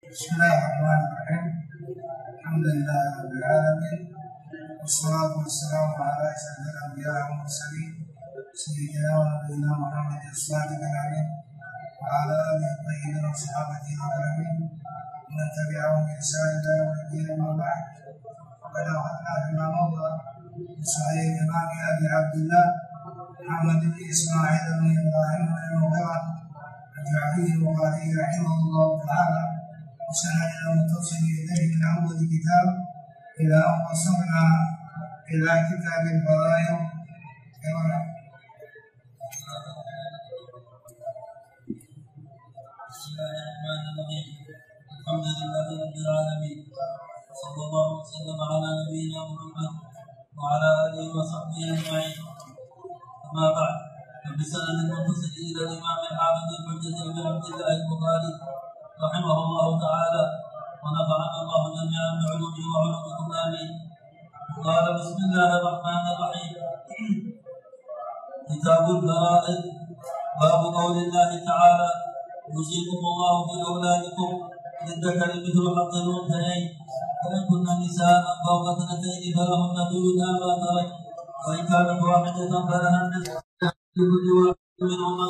بسم الله الرحمن الرحيم. الحمد لله رب العالمين، والصلاة والسلام على أشرف الأنبياء والمرسلين سيدنا ونبينا محمد الصادق الأمين وعلى آله الطيبين وصحابته الأكرمين ومن تبعهم بإحسان إلى يوم الدين. أما بعد، فقد أخذنا بما مضى من صحيح الإمام أبي عبد الله محمد بن إسماعيل بن إبراهيم بن المغيرة الجعفري البخاري رحمه الله تعالى وسندنا متصل إليه من أول كتاب إلى أن وصلنا إلى كتاب الفضائل. بسم الله الرحمن الرحيم. الحمد لله رب العالمين، صلى الله وسلم على نبينا محمد وعلى آله وصحبه أجمعين. أما بعد، فبسند متصل إلى الإمام الحافظ الحجة بن عبد الله البخاري رحمه الله تعالى ونفعنا الله جميعا بعلومه وعلومكم آمين. قال: بسم الله الرحمن الرحيم. كتاب الفرائض. باب قول الله تعالى: يوصيكم الله في أولادكم للذكر مثل حظ الأنثيين، فإن كن نساء فوق اثنتين فلهن ثلث ما ترك، وإن كانت واحدة فلها النصف لكل واحد منهما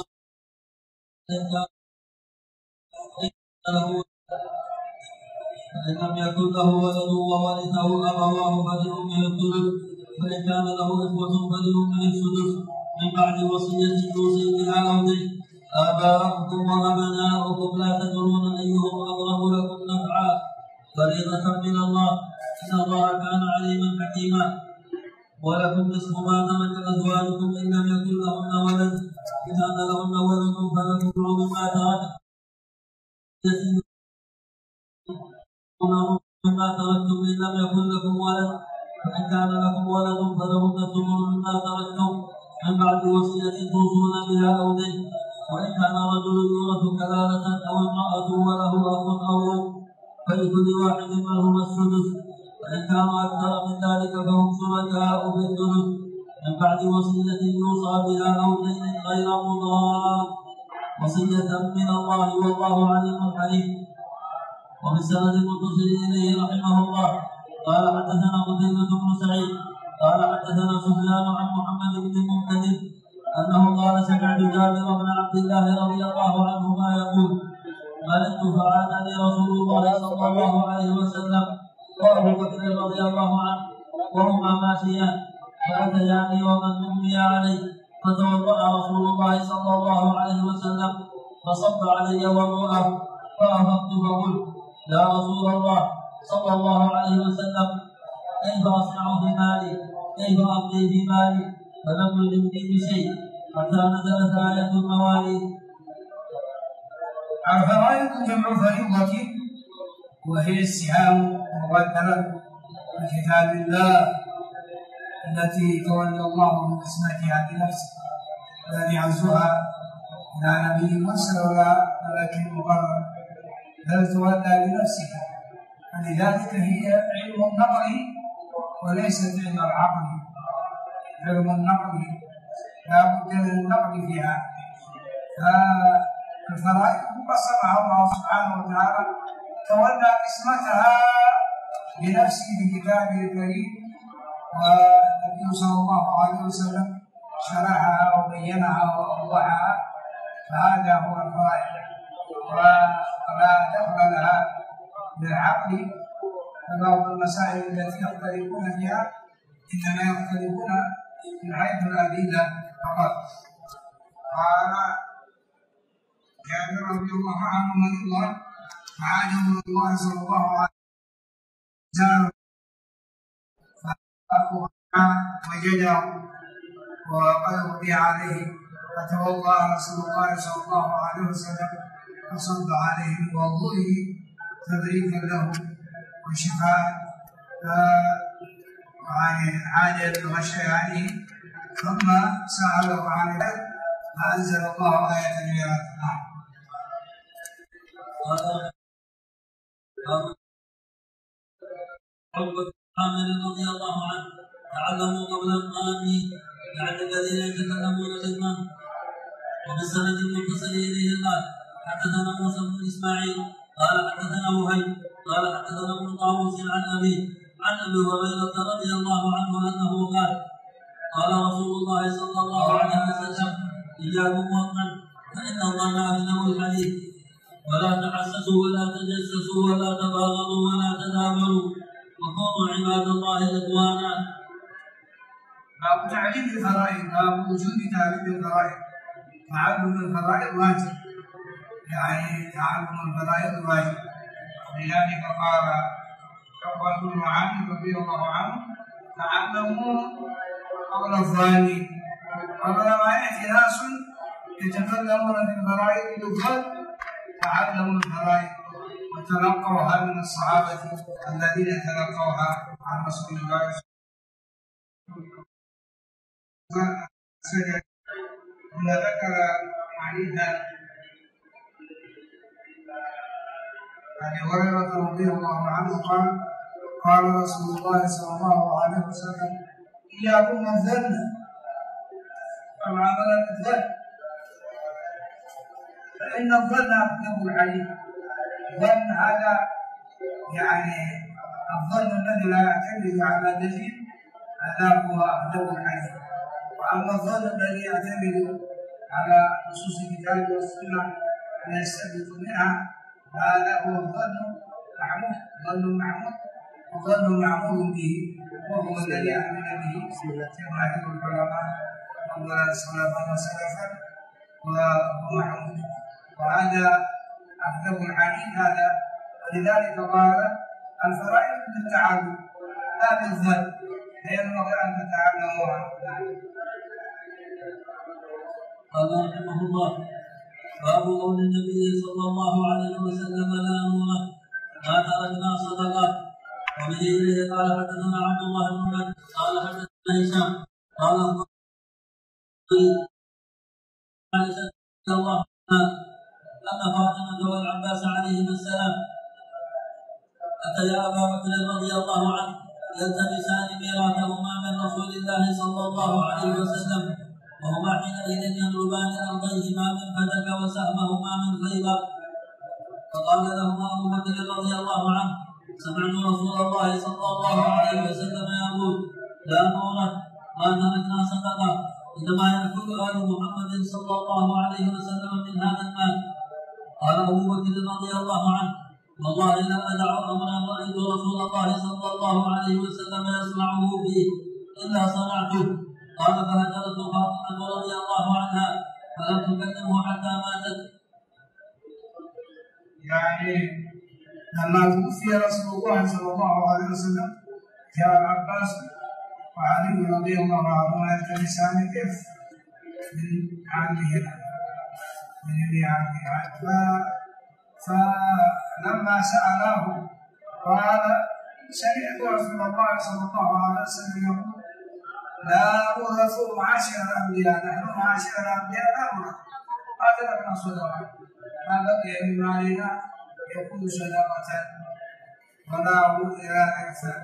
فإن لم يكن له ولد وورثه أبواه فلأمه الثلث، فإن كان له إخوة فلأمه السدس، من بعد وصية يوصي بها أو دين. آباؤكم وأبناؤكم لا تدرون أيهم أقرب لكم نفعا، فريضة من الله، إن الله كان عليما حكيما. ولكم نصف ما ترك أزواجكم إن لم يكن لهن ولد، إن كان لهن ولد فلكم ربع ما ترك مما تركتم إن لم يكن لكم ولد، فإن كان لكم ولد فلهن ثمن مما تركتم من بعد وصية توصون بها أو دين. وإن كان رجل يورث كلالة أو امرأة وله أخ أو أم فلكل واحد منهما السدس، وإن كانوا أكثر من ذلك فهم شركاء في الثلث من بعد وصية يوصى بها أو دين غير مضار، وصية من الله والله عليم حليم. وبالسند المتصل إليه رحمه الله قال: حدثنا قتيبة بن سعيد قال: حدثنا سفيان عن محمد بن المنكدر أنه قال: سمعت جابر بن عبد الله رضي الله عنهما يقول: ملكت فعادني رسول الله صلى الله عليه وسلم وأبو بكر رضي الله عنه وهما ماشيان، فأتياني وقد أغمي علي، فتوضأ رسول الله صلى الله عليه وسلم فصب علي وضوءه، فأفقت فقلت: يا رسول الله صلى الله عليه وسلم، كيف أصنع في مالي؟ كيف أقضي في مالي؟ فلم يجبني بشيء حتى نزلت آية المواليد. الفرائض جمع فريضة، وهي السهام مقدرة في كتاب الله التي تولى الله من قسمتها بنفسه، لا يعزها لا نبي مرسل ولا ملك مقرب، بل تولى بنفسها. فلذلك هي علم النقل وليست علم العقل. علم النقل لا بد من النقل فيها. فالفرائض قسمها الله سبحانه وتعالى، تولى قسمتها بنفسه بكتابه الكريم، والنبي صلى الله عليه وسلم شرحها وبينها وأوضحها. فهذا هو الفرائض، ولا دخل لها بالعقل. فبعض المسائل التي يختلفون فيها إنما يختلفون من حيث الأدلة فقط. قال جابر رضي الله عنه مريضا فعاد رسول الله صلى الله عليه وسلم وجده وقد أغمي عليه، فتوضأ رسول الله صلى الله عليه وسلم فصب عليه بوضوئه تبريكا له وشفاء، عاد الغشي عليه، ثم سأله عن ذلك فأنزل الله آية الميراث. عامر رضي الله عنه: تعلموا قبل القانون، يعني الذين يتكلمون بالمن. وبالسند المتصل إليه قال: حدثنا موسى بن إسماعيل قال حدثنا وهيب قال حدثنا ابن طاووس عن ابي هريره رضي الله عنه انه قال قال رسول الله صلى الله عليه وسلم اياكم والظن فان الظن اكذب الحديث ولا تحسسوا ولا تجسسوا ولا تباغضوا ولا تدابروا وكونوا عباد الله اخوانا. باب تعليم الفرائض، باب وجوب تعليم الفرائض. تعلم الفرائض واجب، يعني تعلم الفرائض واجب. لذلك قال عقبة بن معاذ رضي الله عنه تعلموا قول الظاني. ولما ياتي ناس يتكلمون في الفرائض يقال تعلموا الفرائض وتلقوها من الصحابة الذين تلقوها عن رسول الله صلى الله عليه وسلم. ثم ذكر حديثا أبي هريرة رضي الله عنه قال رسول الله صلى الله عليه وسلم إياكم الظن فالعمل بالظن فإن الظن أكذب الحديث. الظن هذا يعني الظن الذي لا يعتمد على دليل هذا هو أكذب الحديث. وأما الظن الذي يعتمد على نصوص الكتاب والسنة ويستنبط منها هذا هو الظن محمود. ظن محمود وظن معمول به وهو الذي آمن به جماهير العلماء أولا سلفا وسلفا ومحمود، وهذا أكذب الحديث هذا. ولذلك قال الفرائض بالتعلم لا بالظن، فينبغي أن تتعلموها. قال رحمه الله باب قول النبي صلى الله عليه وسلم لا نوره ما تركنا صدقه. وبه اليه قال حدثنا عبد الله بن مكي قال حدثنا هشام قال عائشه رضي الله عنها ان فاطمه والعباس عليهما السلام اتيا ابا بكر رضي الله عنه يلتمسان ميراثهما من رسول الله صلى الله عليه وسلم، وهما حينئذ يضربان ارضيهما من فتك وسهمهما من خيبر. فقال لهما ابو بكر رضي الله عنه سمعت رسول الله صلى الله عليه وسلم يقول لا نورث ما تركنا صدقه، انما ياكل ال محمد صلى الله عليه وسلم من هذا المال. قال ابو بكر رضي الله عنه والله لا ادع امرا رايت رسول الله صلى الله عليه وسلم يصنعه فيه الا صنعته. قال فهجرت فاطمه رضي الله عنها فلم تكلمه حتى ماتت. يعني لما توفي رسول الله صلى الله عليه وسلم جاء العباس وعلي رضي الله عنهما يلتمسان كيف من عمهما من ابن عمه. فلما سأله قال سمعت رسول الله صلى الله عليه وسلم يقول لا نورث معاشر الأنبياء، نحن معاشر الأنبياء لا نورث ما تركنا صدقة، ما بقي من مالنا يكون صدقة ولا إلى إرث.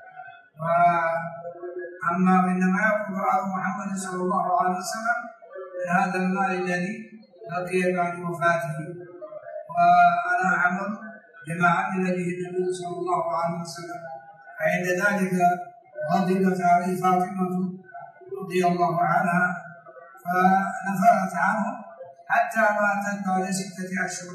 وأما إنما يأخذ آل محمد صلى الله عليه وسلم من هذا المال الذي بقي بعد وفاته، وأنا أعمل بما عمل به النبي صلى الله عليه وسلم. فعند ذلك غضبت عليه فاطمة رضي الله عنها فنفرت عنه حتى ماتت بعد 6 أشهر.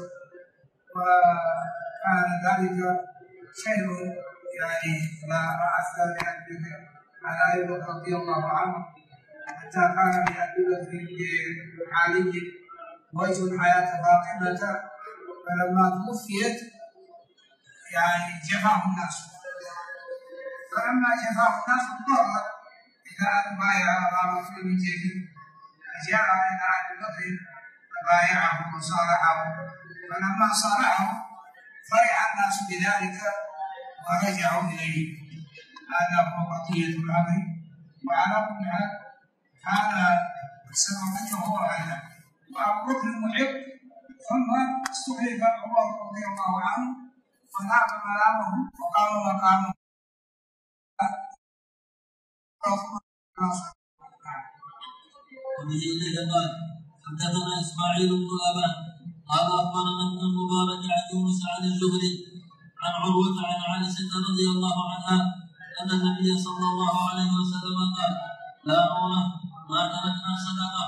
وكان ذلك شيء يعني لا أثر لأبي بكر على أبي بكر رضي الله عنه، حتى كان لأبي بكر علي وجه حياة فاطمة. فلما توفيت يعني جفاه الناس، فلما جفاه الناس اضطر إلى أن بايع أبا بكر من جديد، فجاء إلى أبي بكر فبايعه وصالحه. فلما صالحه فرح الناس بذلك ورجعوا إليه. هذا هو بقية الأمر. وعلى كل حال كان سببه هو هذا. وأبو بكر محب، ثم استخلف عمر رضي الله عنه فنام منامه وقام مقامه. وبه إليه قال حدثنا إسماعيل بن أبان قال اخبرنا ابن المبارك عن يونس عن الزهري عن عروه عن عائشه رضي الله عنها ان النبي صلى الله عليه وسلم قال لا نوره ما تركنا صدقه.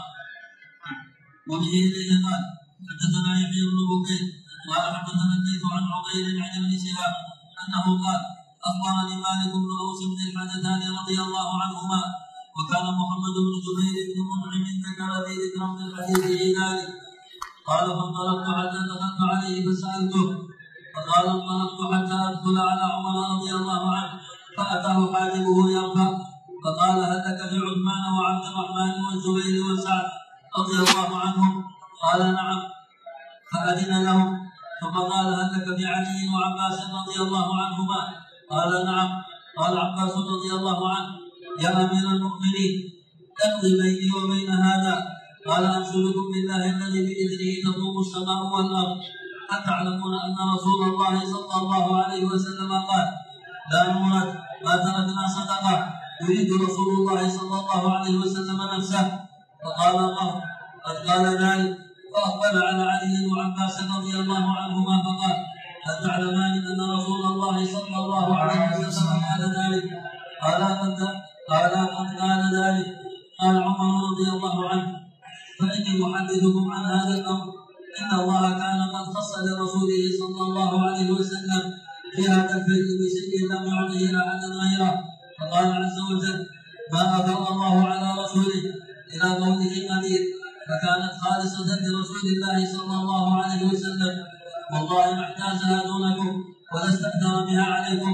وبه اليه قال حدثنا يحيى بن بكير قال حدثنا الليث عن عقيل عن ابن شهاب انه قال اخبرني مالك بن اوس بن الحدثان رضي الله عنهما وكان محمد بن جبير بن منعم ذكر في ذكر من الحديث ذلك. قال فانطلقت حتى دخلت عليه فسالته فقال انطلقت حتى ادخل على عمر رضي الله عنه فاتاه حاجبه يرفع فقال هل لك في عثمان وعبد الرحمن والزبير وسعد رضي الله عنهم؟ قال نعم فأذن لهم. ثم قال هل لك في علي وعباس رضي الله عنهما؟ قال نعم. قال عباس رضي الله عنه يا امير المؤمنين اقضي بيني وبين هذا. قال انشدكم بالله الذي باذنه تقوم السماء والارض اتعلمون ان رسول الله صلى الله عليه وسلم قال لا نورث ما تركنا صدقه يريد رسول الله صلى الله عليه وسلم نفسه. فقال الله قد قال ذلك. فاقبل على علي وعباس رضي الله عنهما فقال هل تعلمان ان رسول الله صلى الله عليه وسلم قال ذلك؟ قال قد قال ذلك. قال عمر رضي الله عنه فاني محدثكم عن هذا الامر ان الله كان قد خص لرسوله صلى الله عليه وسلم في هذا الفيء بشيء لم يعطه احدا غيره. فقال عز وجل ما افاء الله على رسوله الى قوله قدير فكانت خالصة لرسول الله صلى الله عليه وسلم والله ما احتاجها دونكم ولا استأثر بها عليكم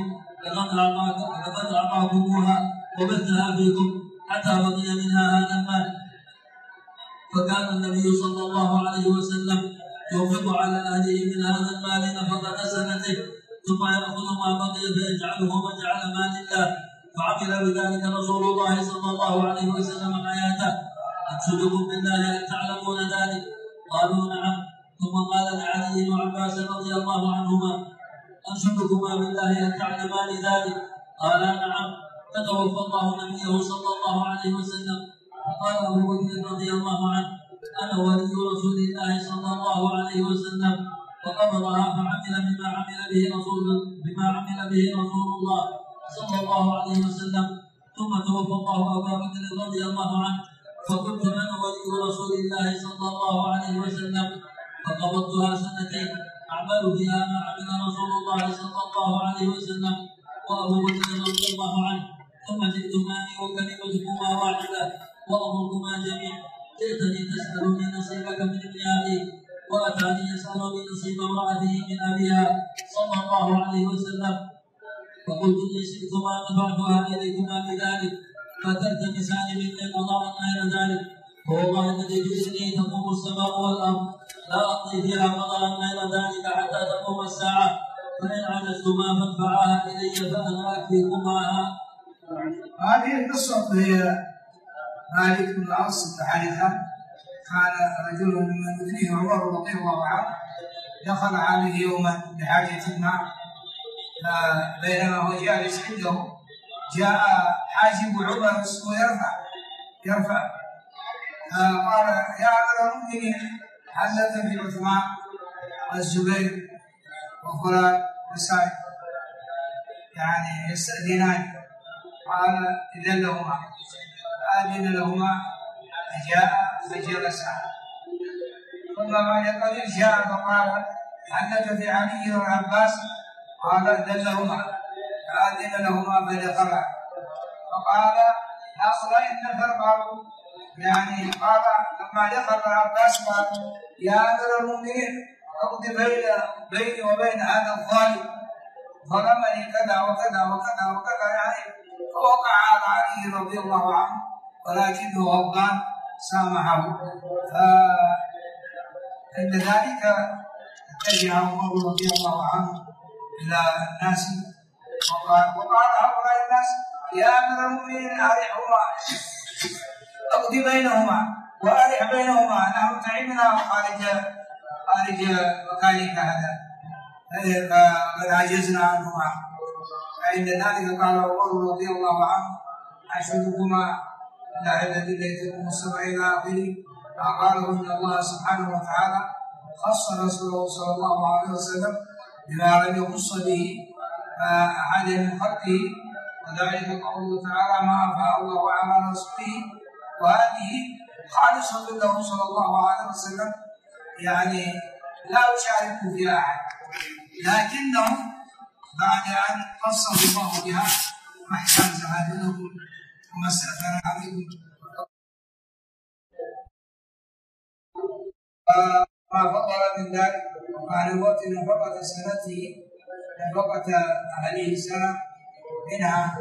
لقد أعطاكموها وبثها فيكم حتى بقي منها هذا المال. فكان النبي صلى الله عليه وسلم ينفق على أهله من هذا المال نفقة سنته ثم يأخذ ما بقي فيجعله وجعل مال الله. فعمل بذلك رسول الله صلى الله عليه وسلم حياته. أنشدكم بالله هل تعلمون ذلك؟ قالوا نعم. ثم قال لعلي وعباس رضي الله عنهما أنشدكما بالله هل تعلمان ذلك؟ قالا نعم. فتوفى الله نبيه صلى الله عليه وسلم. فقال أبو بكر رضي الله عنه أنا ولي رسول الله صلى الله عليه وسلم فقبضها فعمل بما عمل به رسول الله صلى الله عليه وسلم. ثم توفى الله أبا بكر رضي الله عنه فكنت انا ولي رسول الله صلى الله عليه وسلم فقبضتها سنتين اعمل بها ما عمل رسول الله صلى الله عليه وسلم وابو بكر رضي الله عنه. ثم جئتماني وكلمتكما واحده وامركما جميع. جئتني تسالني نصيبك من ابن ابي واتاني يسالني نصيب امراته من ابيها صلى الله عليه وسلم. فقلت ان شئتما دفعتها اليكما بذلك فتلتمسان مني قضاء غير ذلك. فوالله الذي باذنه تقوم السماء والارض لا اقضي فيها قضاء غير ذلك حتى تقوم الساعه. فان عجزتما فادفعاها الي فانا اكفيكماها. هذه القصه هي مالك بن اوس بن حارثه كان رجل من مدنه عمر رضي الله عنه دخل عليه يوما بحاجه ما بينما هو جالس عنده جاء حاجب عمر اسمه يرفع قال يا امير المؤمنين هل لك في عثمان والزبير وفلان وسعد يعني يستأذنان؟ قال اذن لهما. فأذن لهما فجاء فجلس. ثم بعد قليل جاء فقال هل لك في علي والعباس؟ قال اذن لهما. فأذن لهما فدخلا. فقال هؤلاء النفر قالوا يعني قال لما دخل العباس قال يا امير المؤمنين اقضي بيني وبين هذا الظالم ظلمني كذا وكذا وكذا وكذا يعني. فوقع على علي رضي الله عنه ولكنه غضبان سامحه. فعند ذلك اتجه عمر رضي الله عنه الى الناس وقال هؤلاء الناس يا امير المؤمنين ارحهما اقضي بينهما وارح بينهما نحن تعبنا خارج مكانك هذا فقد عجزنا عنهما. فعند ذلك قال عمر رضي الله عنه انشدكما لا الذي ليتكم السمع الى اخره. فقاله ان الله سبحانه وتعالى خص رسوله صلى الله عليه وسلم بما لم يخص به أحد من خلقه، وذلك قوله تعالى ما أفاء الله على رسوله، وهذه خالصة له صلى الله عليه وسلم، يعني لا يشارك فيها أحد، لكنه بعد أن خصه الله بها ما احتاجها منكم وما استأثر عليكم ما فضل من ذلك، وعن موت نفقة سنته نفقة أهله سنة منها،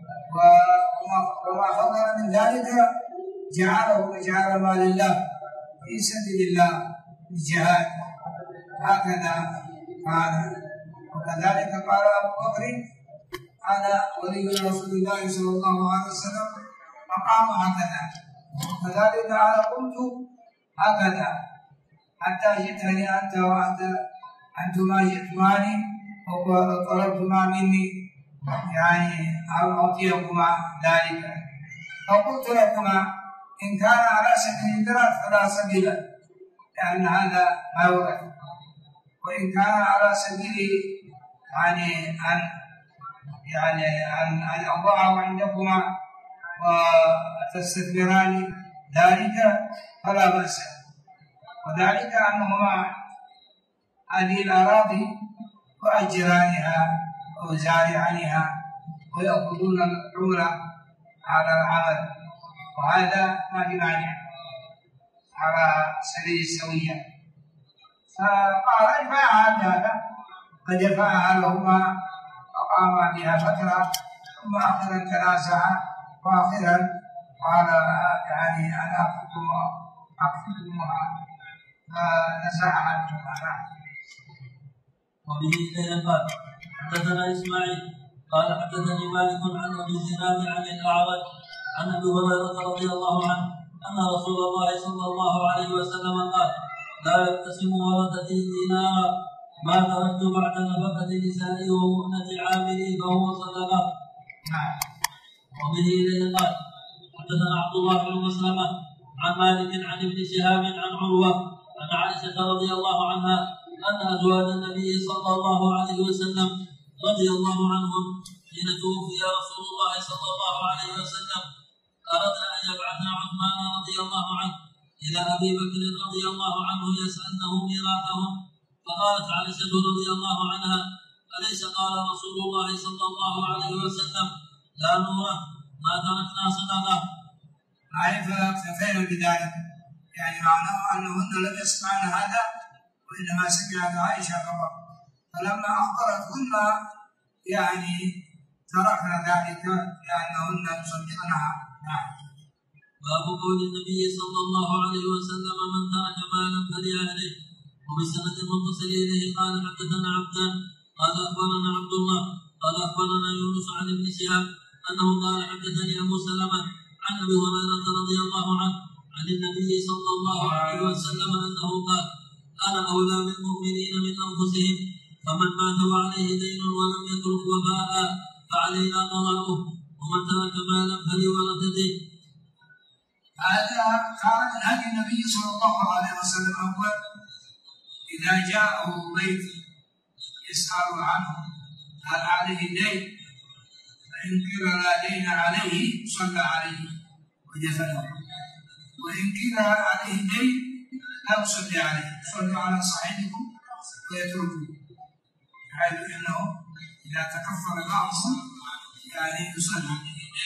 وما فضل من ذلك جعل ما لله في سبيل الله الجهاد، هكذا قال. وكذلك قال أبو بكر أنا ولي رسول الله صلى الله عليه وسلم فقام هكذا، وكذلك أنا قلت هكذا حتى جئتني أنت أنتما جئتماني وطلبتما مني يعني أن أعطيكما ذلك، فقلت لكما إن كان على سبيل الدرس فلا سبيل لأن هذا ما ورد، وإن كان على سبيل أن أضعه عندكما وتستثمران ذلك فلا بأس، وذلك أنهما هذه الأراضي يؤجرانها ويزارعانها ويأخذون العمرة على العمل، وهذا ما في مانع على سبيل السوية. فقال ادفعها بهذا، فدفعها لهما وقام بها فترة، ثم أخذا تنازع وآخرا قال يعني أنا أخذكمها فنزعها منهما. وبه إليه قال حدثنا إسماعيل قال حدثني مالك عن أبي الزناد عن الأعرج عن أبي هريرة رضي الله عنه أن رسول الله صلى الله عليه وسلم قال لا يقتسم ورثتي دينارا ما تركت بعد نفقة نسائي ومؤنة عاملي فهو صدقة. وبه إليه قال حدثنا عبد الله بن مسلمة عن مالك عن ابن شهاب عن عروة عن عائشة رضي الله عنها أن أزواج النبي صلى الله عليه وسلم رضي الله عنهم حين توفي رسول الله صلى الله عليه وسلم أردنا أن يبعثنا عثمان رضي الله عنه إلى أبي بكر رضي الله عنه يسألنه ميراثهم، فقالت عائشة رضي الله عنها أليس قال رسول الله صلى الله عليه وسلم لا نوره ما تركنا صدقة. عائشة اكتفينا بذلك، يعني معناه أنهن لم يسمعن هذا وإنما سمعت عائشة فقط، فلما أخبرتهن يعني تركنا ذلك لأنهن يصدقنها. باب قول النبي صلى الله عليه وسلم من ترك مالا فلأهله. وبسند المتصل إليه قال حدثنا عبدان قال أخبرنا عبد الله قال أخبرنا يونس عن ابن شهاب أنه قال حدثني أبو سلمة عن أبي هريرة رضي الله عنه عن النبي صلى الله عليه وسلم أنه قال أنا أولى بالمؤمنين من أنفسهم، فمن مات وعليه دين ولم يترك وفاء فعلينا قضاؤه، ومن ترك مالا فلورثته. هذا كان من هدي النبي صلى الله عليه وسلم أول إذا جاءه بيت يسأل عنه هل عليه دين، فإن قيل لا دين عليه صلى عليه ودفنه، وإن قيل عليه دين لا يصلي عليه، صلوا على صاحبكم ويتركوه، حيث إنه إذا تكفر الأعصى يعني يصلي.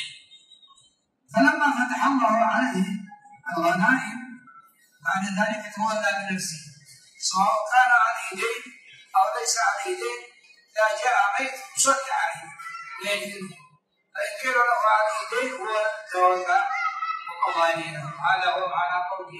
فلما فتح الله عليه الغنائم بعد ذلك تولى بنفسه، سواء كان عليه دين أو ليس عليه دين، إذا جاء بيت يصلي عليه ويدينه، فإن قيل له عليه دين هو تولى وقضى دينه. هذا هو معنى قوله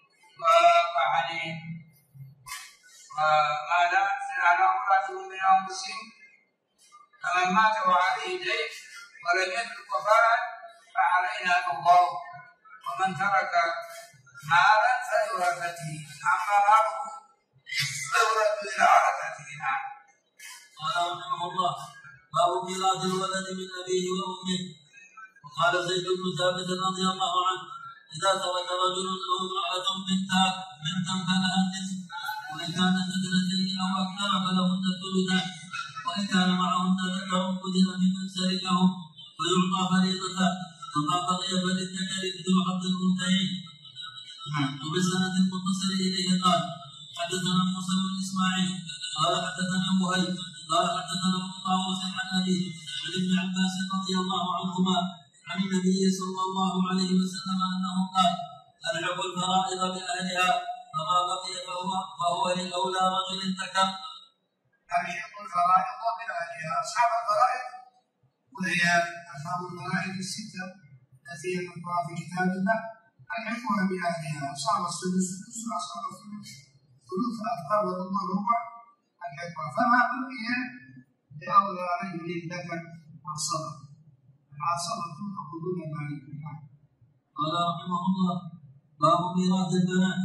وماذا على أمراته من أنفسهم، فمن مات وعليه دين ولم يترك وفاء فعلينا قضاؤه، ومن ترك مالا فلورثته، أما ماله فيورث إلى ورثته. قال رحمه الله باب ميراث الولد من أبيه وأمه. وقال زيد بن ثابت رضي الله عنه إذا ترك رجل أو امرأة بنتا فلها النصف وإن كانت اثنتين أو أكثر فلهن الثلثان، وإن كان معهن ذكر قدر ممن شركهم فيعطى فريضة، فما بقي فللذكر مثل حظ الأنثيين. وبالسند المتصل إليه قال حدثنا موسى بن إسماعيل قال حدثنا وهيب قال حدثنا ابن طاووس عن أبيه عن ابن عباس رضي الله عنهما عن النبي صلى الله عليه وسلم أنه قال ألحق الفرائض بأهلها فما بقي فهو لأولى رجل ذكر. ألحق الفرائض بأهلها، أصحاب الفرائض وهي أصحاب الفرائض الستة التي مذكورة في كتاب الله ألحقها بأهلها، أصحاب السدس وأصحاب الثلث أكثر وثم الربع الحكمة، فما بقي لأولى رجل ذكر عصبة يأخذون ذلك. قال رحمه الله باب ميراث البنات.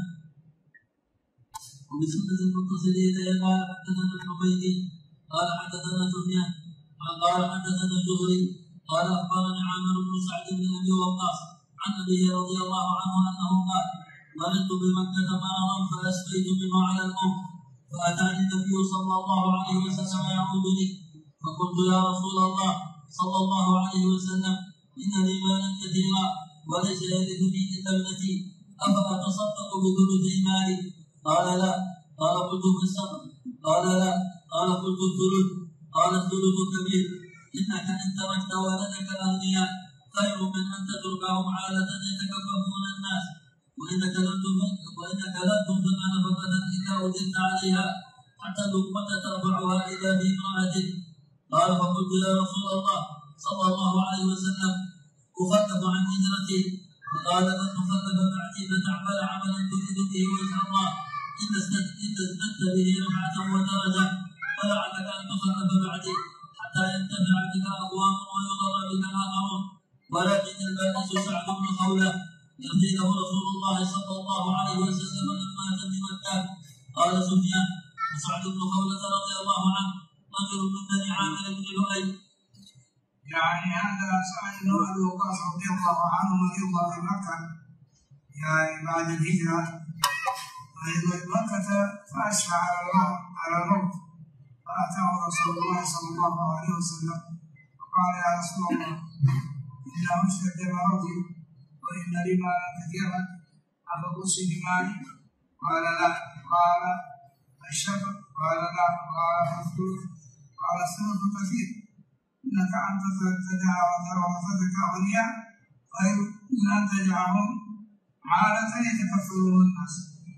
وبسنة المتصل إليه قال حدثنا ابن بيتي قال حدثنا سفيان قال حدثنا الزهري قال أخبرني عامر بن سعد بن أبي وقاص عن أبيه رضي الله عنه أنه قال مرضت بمكة مرضا فأسقيت منه على الأم، فأتاني النبي صلى الله عليه وسلم يعودني، فقلت يا رسول الله صلى الله عليه وسلم إن لي مالا كثيرا وليس يرثني إلا ابنتي، أفأتصدق بثلثي مالي؟ قال لا. قال قلت في السقف؟ قال لا. قال قلت الثلث؟ قال الثلث كبير، إنك إن تركت ولدك أغنياء خير من أن تتركهم عالة يتكففون الناس، وإنك لن تنفق نفقة إلا أجرت عليها حتى اللقمة ترفعها إلى في امرأتك. قال فقلت يا رسول الله صلى الله عليه وسلم أخفف عن هجرتي؟ فقال لن تخفف بعدي فتعمل عملا تريد به وجه الله إن ازددت به رفعة ودرجة، ولعلك أن تخفف بعدي حتى ينتفع بك أقوام ويضر بك آخرون. ولكن البائس سعد بن خولة يرضي له رسول الله صلى الله عليه وسلم لما أتى بمكة. قال سفيان وسعد بن خولة رضي الله عنه رجل من بني عامر بن لؤي. يعني هذا سعد بن أبي وقاص رضي الله عنه مريض في مكة يعني بعد الهجرة، مريض في مكة فأشفع على الموت، فأتاه رسول الله صلى الله عليه وسلم وقال يا رسول الله إنه اشتد مرضي وإن لي مالا كثيرا أفأوصي بمالي؟ قال لا. قال الشفع؟ قال لا. قال الثلث؟ قال الثلث كثير، إنك أن تدع ورثتك أغنياء خير من أن تدعهم عالة يتكفلون الناس.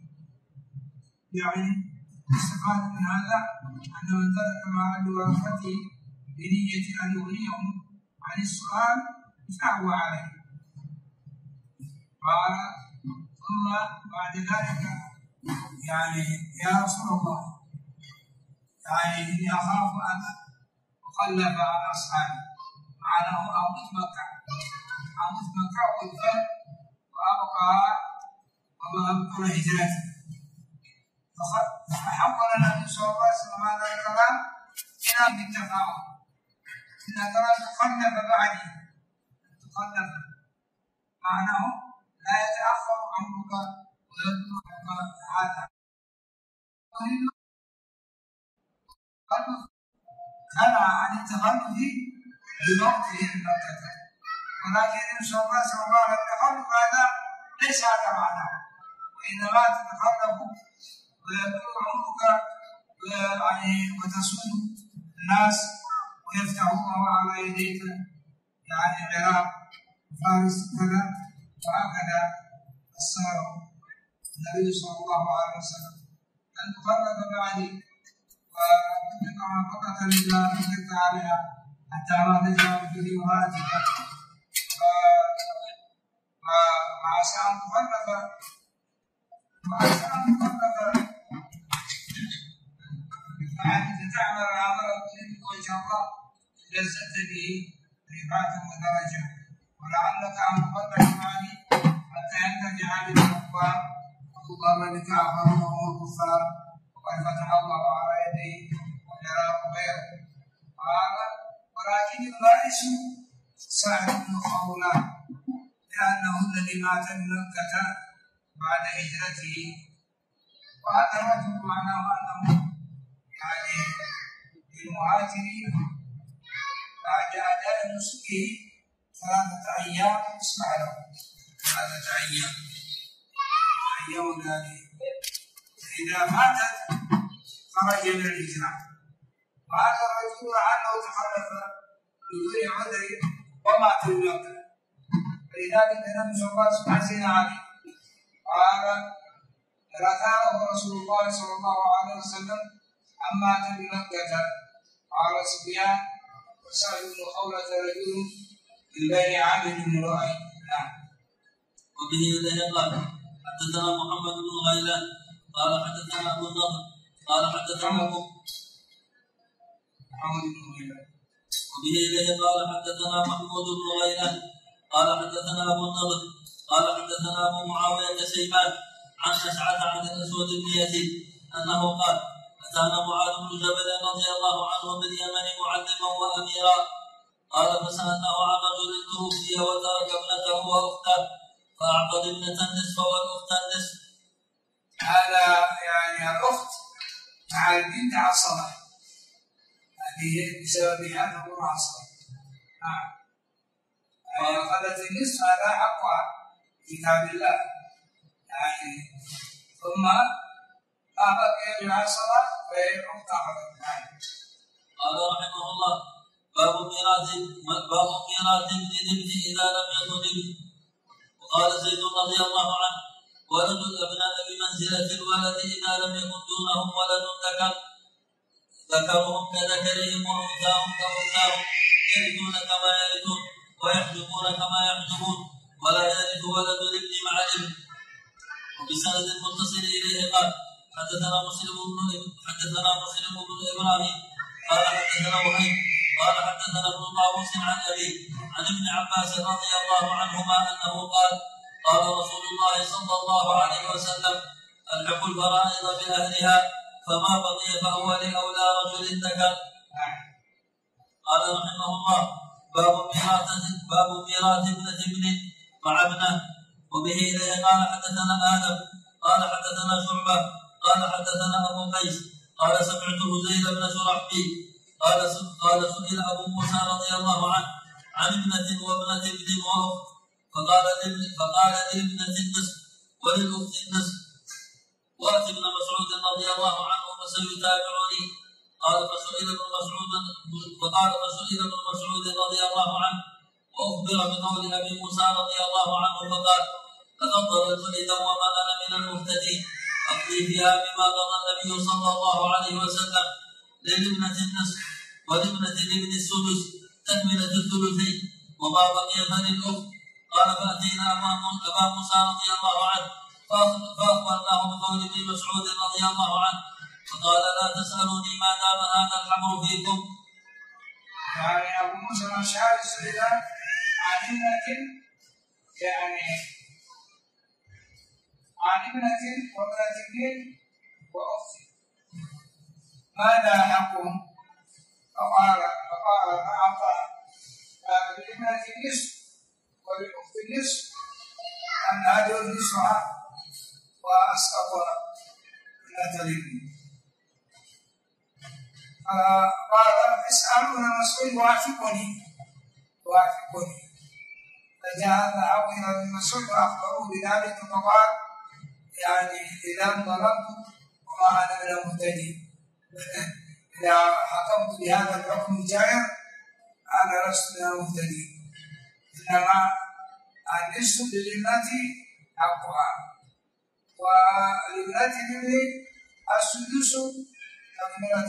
يعني استفاد من هذا أن من ترك مال ورثته بنية أن يغنيهم عن السؤال فهو عليه. قال ثم بعد ذلك يعني يا رسول الله يعني إني أخاف أن أخلف على أصحابي، معناه أموت مكة والفرق وأبقى وما أبقى هجرتي. فحول النبي صلى الله عليه وسلم هذا الكلام إلى بالتفاؤل، إن ترى تخلف بعدي، تخلف معناه لا يتأخر عمرك ويطلق هذا. كان عن التخلف بموته المكة، ولكن إن شاء الله صلى الله عليه وسلم التخلف هذا ليس هذا معناه، وإنما تتخلف ويطول عمرك وتسود الناس ويفتح الله على يديك يعني العراق وفارس كذا، وهكذا فسره النبي صلى الله عليه وسلم أن تخلف بعدي وتطلق نفقة لله تطلق عليها حتى ما تجعل في امرأتك، وعسى أن تخلف فأنت تعمل عملا تريد وجه الله لزدت به رفعة ودرجة، ولعلك أن تخلف معي حتى ينتفع بك الأقوام وتضر بك آخرون وهم الكفار، وقد فتح الله على يديه والعراق غيره. قال ولكن البائس سعد بن خولة لأنه الذي مات بمكة بعد هجرته وأن الرجل معناه أنه يعني للمهاجرين بعد أداء نسكه 3 أيام يسمح له 3 أيام يعني إذا ماتت خرج من الإجراء. وهذا الرجل عنه تخلف بدون عذر ومات في مكة، فلذلك النبي صلى الله عليه وسلم حزن عليه قال رثاه رسول الله صلى الله عليه وسلم أن مات بمكة. قال سفيان وسعد بن خولة رجل من بين عامر بن لؤي. وبه إليه قال حدثنا محمد بن غيلان قال حدثنا أبو النضر قال حدثنا محمد بن غيلان. وبه إليه قال حدثنا محمود بن غيلان قال حدثنا أبو النضر قال حدثنا أبو معاوية شيبان عن أشعث عن الأسود بن يزيد أنه قال أتانا معاذ بن جبل رضي الله عنه باليمن معلما وأميرا قال فسألناه عن رجل توفي وترك ابنته وأخته فأعطى ابنة النصف والأخت النصف. هذا يعني الأخت مع البنت عصبة، هذه بسبب هذا هو عصبة. أخذت النصف هذا حقها في كتاب الله يعني، ثم ما بقي بالعصبة فهي الأخت أخذت. قال رحمه الله باب ميراث ابن الابن إذا لم يكن ابن. وقال زيد رضي الله عنه ولد الأبناء بمنزلة الولد إذا لم يكن دونهم ولد ذكرهم كذكرهم وأنثاهم كأنثاهم يرثون كما يرثون ويحجبون كما يحجبون ولا يرث ولد الابن مع الابن. وبسند المتصل إليه قال حدثنا مسلم بن إبراهيم قال حدثنا وهيب قال حدثنا ابن طاووس عن أبيه عن ابن عباس رضي الله عنهما أنه قال قال رسول الله صلى الله عليه وسلم الحق الفرائض بأهلها فما بقي فهو لأولى رجل ذكر. قال رحمه الله باب ميراث ابنة ابن مع ابنه. وبه إليه قال حدثنا آدم قال حدثنا شعبة قال حدثنا أبو قيس قال سمعت هزيل بن شرحبيل قال سئل أبو موسى رضي الله عنه عن ابنة وابنة ابن وأخت فقال لابنة النصف وللأخت النصف. وأتي ابن مسعود رضي الله عنه فسيتابعني. قال فسئل ابن مسعود رضي الله عنه وأخبر بقول أبي موسى رضي الله عنه فقال لقد ضللت إذا وما أنا من المهتدين أقضي فيها بما قضى النبي صلى الله عليه وسلم للابنة النصف ولابنة الابن السدس تكملة الثلثين وما بقي فللأخت. قال فأتينا أبا موسى رضي الله عنه فأخبرناه بقول ابن مسعود رضي الله عنه فقال لا تسألوني ما دام هذا الحمر فيكم. يعني أبو موسى الأشعري سئل عن ابنة وابنة ابن وأخت ماذا حقهم؟ فقال أعطى لابنة النصف وللأخت النصف أن هذه نصفها وأسقط ابنة الابن. قال اسألون مسعود وافقني فجاء ذهب إلى ابن مسعود وأخبروه بذلك فقال يعني إذا ضربت وما أنا من المهتدين إذا حكمت بهذا الحكم الجائر أنا لست من المهتدين، إنما النصف للابنة حقها ولابنة الابن السدس تكملة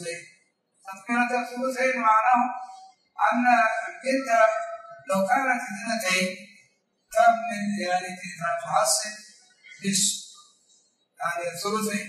الثلثين معناه أن البنت لو كانت اثنتين كم من يعني تحصل نصف يعني ثلثين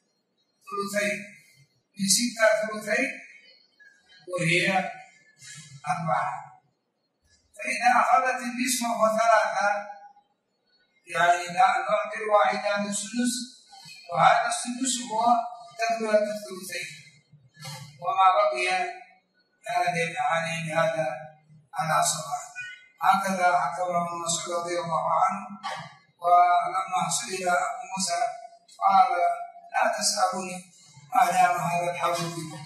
من 6 ثلثين وهي 4. فإذا أخذت النصف وثلاثة يعني نعطي الواحدة السدس وهذا السدس هو تكملة الثلثين وما بقي عليه هذا العصبة. هكذا حكم ابن مسعود رضي الله عنه. ولما سئل أبو موسى قال لا تسألوني ما دام هذا الحول فيكم.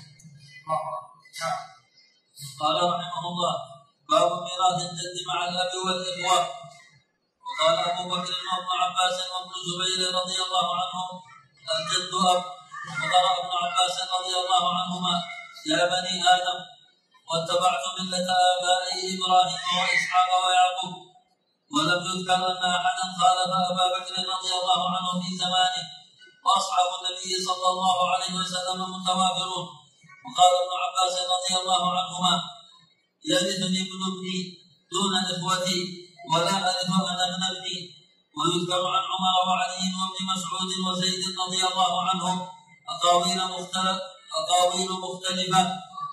قال رحمه الله: باب ميراث الجد مع الأب والإخوة. وقال أبو بكر وابن عباس وابن الزبير رضي الله عنهم: الجد أب. وقرأ ابن عباس رضي الله عنهما: يا بني آدم واتبعت ملة آبائي إبراهيم وإسحاق ويعقوب. ولم يذكر أن أحدا خالف أبا بكر رضي الله عنه في زمانه، وأصحاب النبي صلى الله عليه وسلم متوافرون. وقال ابن عباس رضي الله عنهما: يرثني ابن ابني دون إخوتي ولا أرث أنا ابن ابني. ويذكر عن عمر وعلي وابن مسعود وزيد رضي الله عنهم أقاويل مختلفة.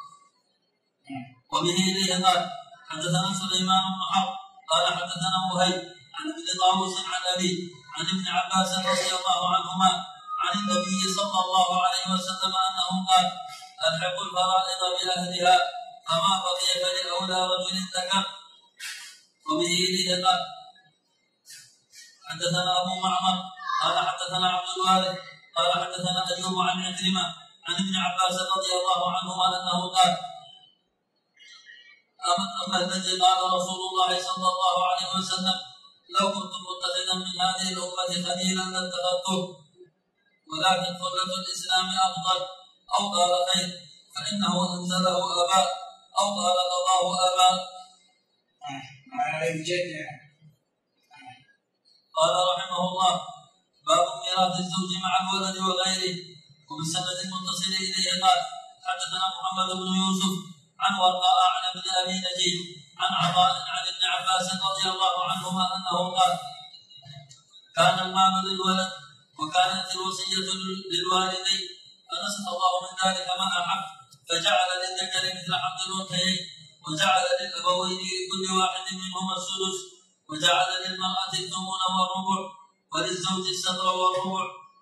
وبه إليه قال: حدثنا سليمان بن حرب قال حدثنا وهيب عن ابن طاووس عن أبي عن ابن عباس رضي الله عنهما عن النبي صلى الله عليه وسلم أنه قال: ألحقوا الفرائض بأهلها فما بقي فلأولى رجل ذكر. وبه إليه قال: حدثنا أبو معمر قال حدثنا عبد الوارث قال حدثنا أيوب عن عكرمة عن ابن عباس رضي الله عنهما أنه قال: أما الذي قال رسول الله صلى الله عليه وسلم: لو كنت متخذا من هذه الأمة خليلا لاتخذته، ولكن خلة الإسلام أفضل، أو قال خير، فإنه أنزله آباء، أو قال قضاه آباء. قال رحمه الله: باب ميراث الزوج مع الولد وغيره. وبسند المتصل إليه قال: حدثنا محمد بن يوسف عن ورقاء عن ابن أبي نجيب عن عطاء عن ابن عباس رضي الله عنهما أنه قال: كان المال للولد وكانت الوصية للوالدين، فنسخ الله من ذلك ما أحب، فجعل للذكر مثل حظ الأنثيين، وجعل للأبوين لكل واحد منهما السدس، وجعل للمرأة الثمن والربع، وللزوج السدر والربع.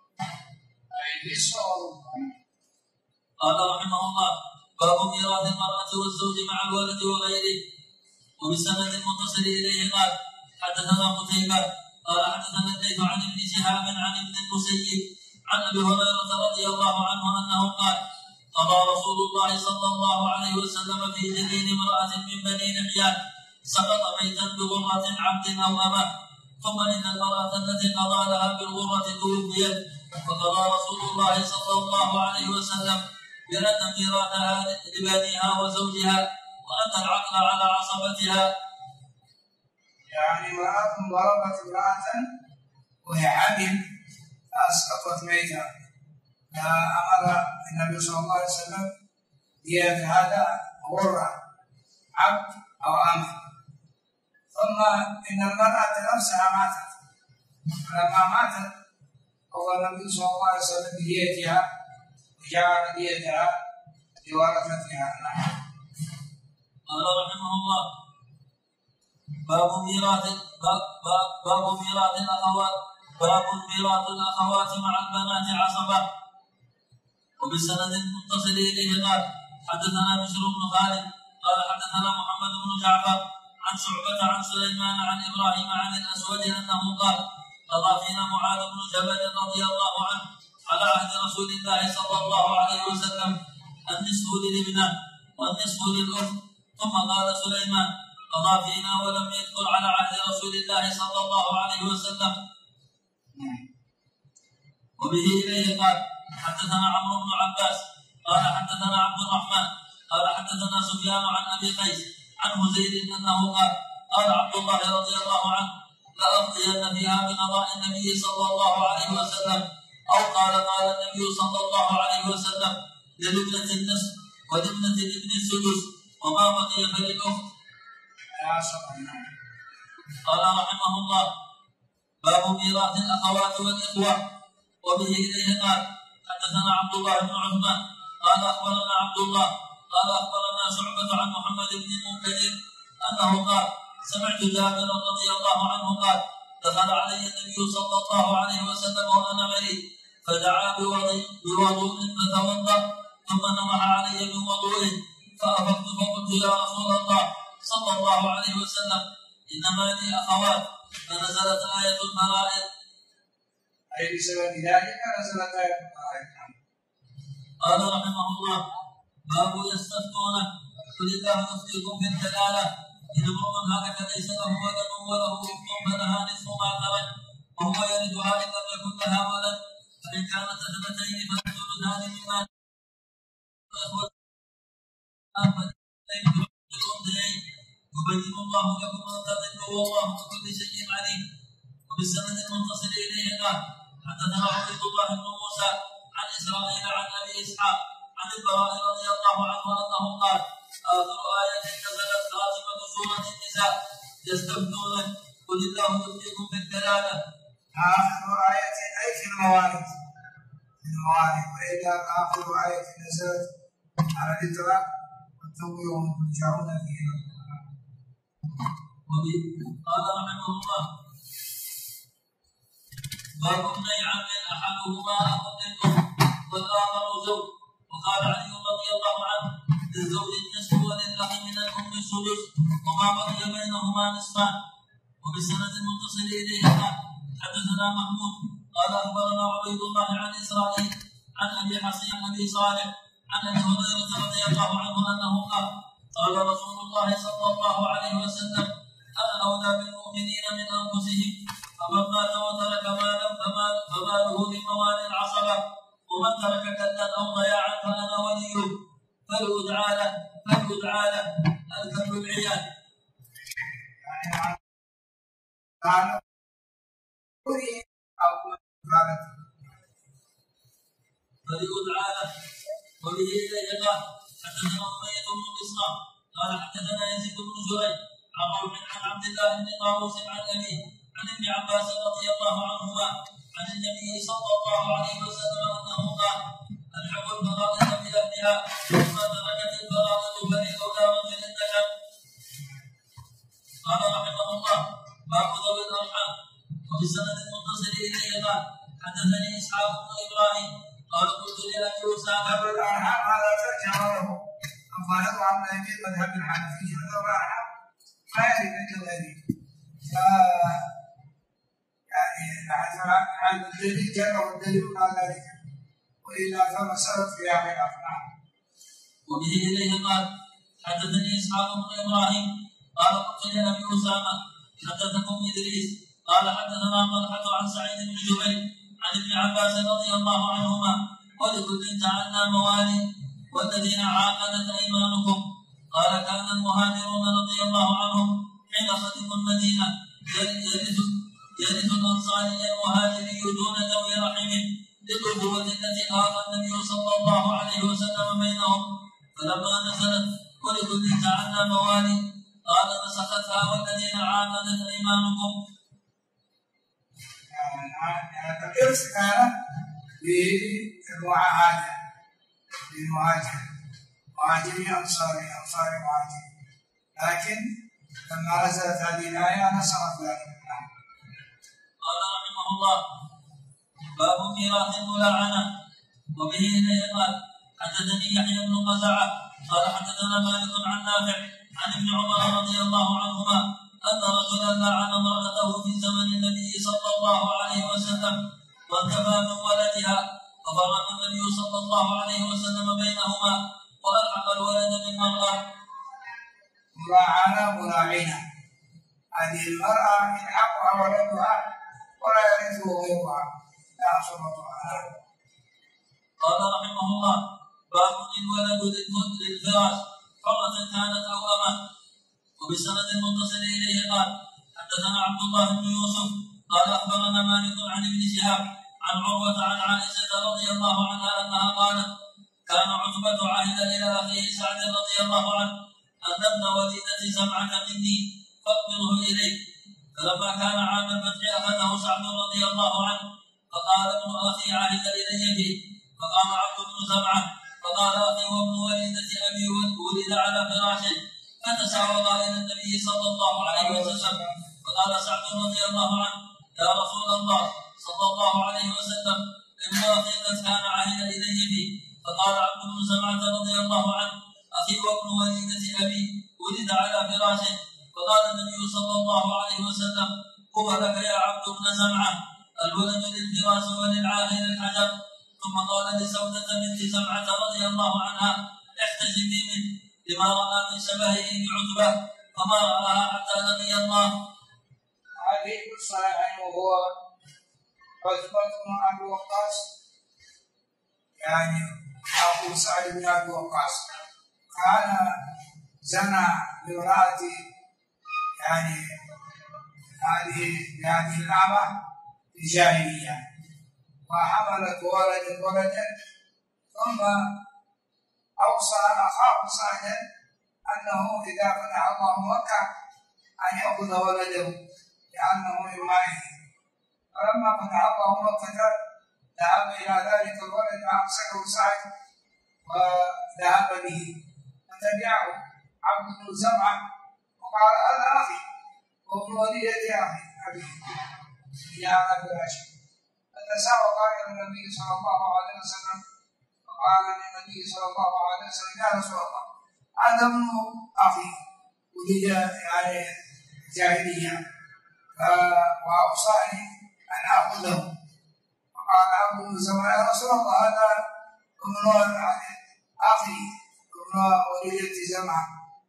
قال رحمه الله: باب ميراث المرأة والزوج مع الولد وغيره. وبسند المتصل إليه قال: حدثنا قتيبة قال حدثنا الليث عن ابن شهاب عن ابن المسيب عن أبي هريرة رضي الله عنه أنه قال: قضى رسول الله صلى الله عليه وسلم في جنين امرأة من بني نحيان سقط ميتا بغرة عبد أو أمة، ثم إن المرأة التي قضى لها بالغرة توفيت، فقضى رسول الله صلى الله عليه وسلم بأن ميراثها لبنيها وزوجها، وأن العقل على عصبتها. يعني امرأة ضربت امرأة وهي عبد فأسقطت ميتا، فأمر النبي صلى الله عليه وسلم بأن هذا غرة عبد أو أمة، ثم إن المرأة نفسها ماتت، فلما ماتت قضى النبي صلى الله عليه وسلم بديتها وجعل ديتها لورثتها. قال رحمه الله: باب ميراث الأخوات مع البنات عصبة. وبسند متصل إليه قال: حدثنا بشر بن خالد قال حدثنا محمد بن جعفر عن شعبة عن سليمان عن إبراهيم عن الأسود أنه قال: قضى فينا معاذ بن جبل رضي الله عنه على عهد رسول الله صلى الله عليه وسلم النصف للابنة والنصف للأخت. ثم قال سليمان: قضى فينا ولم يذكر على عهد رسول الله صلى الله عليه وسلم. وبه إليه قال: حدثنا عمرو بن عباس قال حدثنا عبد الرحمن قال حدثنا سفيان عن أبي قيس عن زيد أنه قال: قال عبد الله رضي الله عنه: لأقضين فيها بقضاء النبي صلى الله عليه وسلم، أو قال النبي صلى الله عليه وسلم: للابنة النصف ولابنة الابن السدس، وما بقي فللأخت. قال رحمه الله: باب ميراث الأخوات والإخوة. وبه إليه قال: حدثنا عبد الله بن عثمان قال أخبرنا عبد الله قال أخبرنا شعبة عن محمد بن منكدر أنه قال: سمعت جابر رضي الله عنه قال: دخل علي النبي صلى الله عليه وسلم وأنا مريض، فدعا بوضوء فتوضأ، ثم نمح علي بوضوء، فأفقت فقلت: يا رسول الله صلى الله عليه وسلم: إنما لي أخوات، فنزلت آية الفرائض. أي بسبب ذلك نزلت آية الطهارة. قال رحمه الله: باب يستفتونه قل الله يفتيكم في الكلالة إن امرؤ هلك ليس له ولد وله أخت فلها نصف ما ترك وهو يرثها إن لم يكن لها ولد فإن كانت اثنتين فالثلثان مما يبين الله لكم أن تضلوا والله بكل شيء عليم. وبالسند المتصل إليه قال: حدثنا عبيد الله بن موسى عن إسرائيل عن أبي إسحاق عن البراء رضي الله عنه أنه قال: آخر آية نزلت خاتمة سورة النساء يستفتونك قل الله يفتيكم في الكلالة. آخر آية أي في الموارث وإذا آخر آية نزلت على الإطلاق واتقوا يوما ترجعون فيه إلى الله. قال رحمه الله: باب النهي عن أحدهما أخ والآخر زوج. وقال علي رضي الله عنه: للزوج النصف وللأخ من الأم السدس وما بقي بينهما نصفان. وبالسند المتصل إليه قال: حدثنا محمود قال أخبرنا عبيد الله عن إسرائيل عن أبي حصين أبي صالح عن أبي هريرة رضي الله عنه أنه قال: قال رسول الله صلى الله عليه وسلم: أنا أولى بالمؤمنين من أنفسهم فمن مات وترك مالا فماله لموالي العصبة ومن ترك كلا أو ضياعا فأنا وليه فليدعى له الكل العيال. فليدعى له. وبه إليه قال: حدثنا أمية بن إسحاق قال حدثنا يزيد بن زريع عن روح عن عبد الله بن طاووس عن أبيه عن ابن عباس رضي الله عنهما عن النبي صلى الله عليه وسلم أنه قال: الحق الفرائض بأهلها وما تركت الفرائض فلأولى رجل ذكر. قال رحمه الله: باب ذوي الأرحام. وبالسند المتصل إليه قال: حدثني إسحاق بن إبراهيم قال: قلت لأبي أسامة: ذوي الأرحام هذا ترجع له الظاهر عن أهل مذهب الحنفية. ذوي الأرحام ما يريد أن غيره عن الدليل جاء والدليل على ذلك وإلا فمسألة خلاف الأفعال. وبه إليه قال: حدثني إسحاق بن إبراهيم قال: قلت لأبي أسامة: حدثكم إدريس قال: حدثنا طلحة عن سعيد بن جبير عن ابن عباس رضي الله عنهما: ولكل جعلنا موالي والذين عاقدت أيمانكم. قال: كان المهاجرون رضي الله عنهم حين قدموا المدينة يرث الأنصاري المهاجري دون ذوي رحمه للأخوة التي قام النبي صلى الله عليه وسلم بينهم. فلما نزلت ولكل جعلنا موالي قال: نسختها والذين عاقدت أيمانكم. الإرث كان بالمعاهدة للمهاجر مهاجري أنصاري مهاجري، لكن لما نزلت هذه الآية نسخت ذلك. قال رحمه الله: باب ميراث الملاعنة. وبه إليه قال: حدثني يحيى بن قزعة قال: حدثنا مالك عن نافع عن ابن عمر رضي الله عنهما أن رجلا لعن امرأته في زمن النبي صلى الله عليه وسلم وانتفى من ولدها ففرق النبي صلى الله عليه وسلم بينهما وألحق الولد بالمرأة. ملاعنة هذه المرأة يلحقها ولدها ولا يرثه غيرها لا صفة على. قال رحمه الله: باب الولد للفراش حرة كانت أو أمة. وبسند المتصل إليه قال: حدثنا عبد الله بن يوسف قال: أخبرنا مالك عن ابن شهاب عن عروة عن عائشة رضي الله عنها أنها قالت: كان عتبة عهد إلى أخيه سعد رضي الله عنه أن ابن وليدة سمعك مني فاقبضه إليك. فلما كان عام الفتح أخذه سعد رضي الله عنه فقال: ابن أخي عهد إلي به. فقام عبد بن زمعة فقال: أخي وابن وليدة أبي ولد على فراشه. فتساوى إلى النبي صلى الله عليه وسلم فقال سعد رضي الله عنه: يا رسول الله صلى الله عليه وسلم ابن أخي قد كان عهد إلي به. فقال عبد بن زمعة رضي الله عنه: أخي وابن وليدة أبي ولد على فراشه. فقال النبي صلى الله عليه وسلم: هو لك يا عبد بن زمعة. الولد للفراش وللعاهر الحجر. ثم قال لسودة بنت زمعة رضي الله عنها: احتجبي منه لما رأى من شبهه بعتبة، فما رآها حتى لقي الله. هذه قصة يعني وهو عتبة بن أبي وقاص، يعني أبو سعد بن أبي وقاص كان زنى بامرأة يعني هذه الأمة في الجاهلية، وحملت ولدا ثم أوصى أخاه سعدا أنه إذا فتح الله مكة أن يأخذ ولده لأنه من مائه. فلما فتح الله مكة ذهب إلى ذلك الولد فأمسكه سعد وذهب به، فتبعه عبد بن زمعة وقال: هذا أخي وابن وليدة أخي أبي يا أبي هاشم. فتساوق إلى النبي صلى الله عليه وسلم وقال للنبي صلى الله عليه وسلم: يا رسول الله، هذا ابن أخي ولد يعني جاهلية وأوصاني أن آخذه. وقال عبد بن زمعة: يا رسول الله، هذا ابن أخي ابن وليدة زمعة،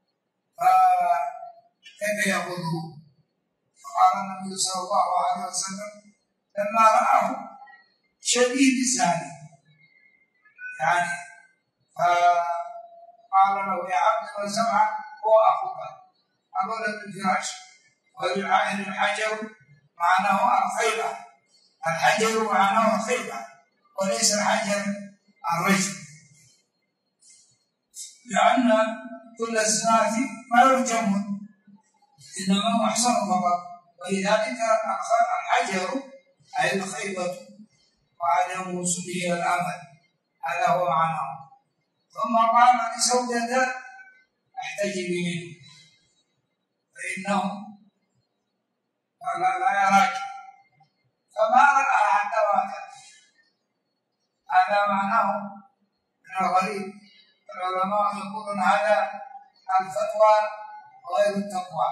فكيف يأخذه؟ فقال النبي صلى الله عليه وسلم لما رآه شديد الزاني يعني فقال له: يا عبد بن زمعة، هو أخوك الولد الفراش والعاهر الحجر معناه الخيبة، الحجر معناه الخيبة وليس الحجر الرجل، لأن كل الزنات ما يرجم إنما هو أحسن فقط، ولذلك الحجر أي الخيبة وعدم وصوله الأمل، هذا هو معناه. ثم قال لسودة: احتجبي منه فإنه لا يراك، فما رأى حتى مات. هذا معناه من الغريب. العلماء يقولون هذا الفتوى غير التقوى.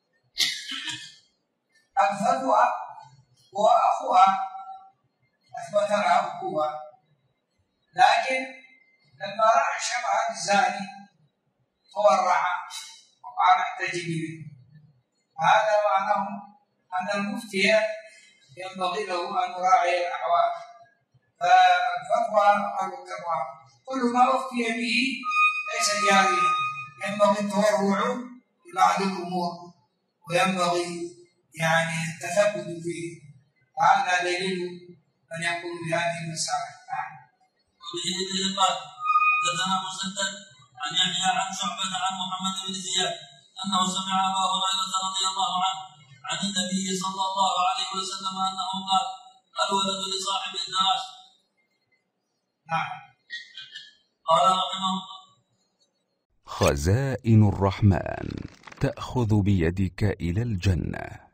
الفتوى هو أخوها أثبت لها أخوها، لكن لما رأى شبه الزاني تورع وقال: احتجبي منه. هذا معناه أن المفتي ينبغي له أن يراعي الأحوال، فالفتوى غير التقوى. كل ما أفتي به ليس جاريا، ينبغي التورع في بعض الأمور وينبغي يعني التثبت فيه، وهذا دليل من يقول بهذه المسائل. وبه قال: حدثنا مسدد عن يحيى عن شعبة عن محمد بن زياد أنه سمع أبا هريرة رضي الله عنه عن النبي صلى الله عليه وسلم أنه قال: الولد لصاحب الفراش. نعم. قال رحمه الله: خزائن الرحمن تأخذ بيدك إلى الجنة.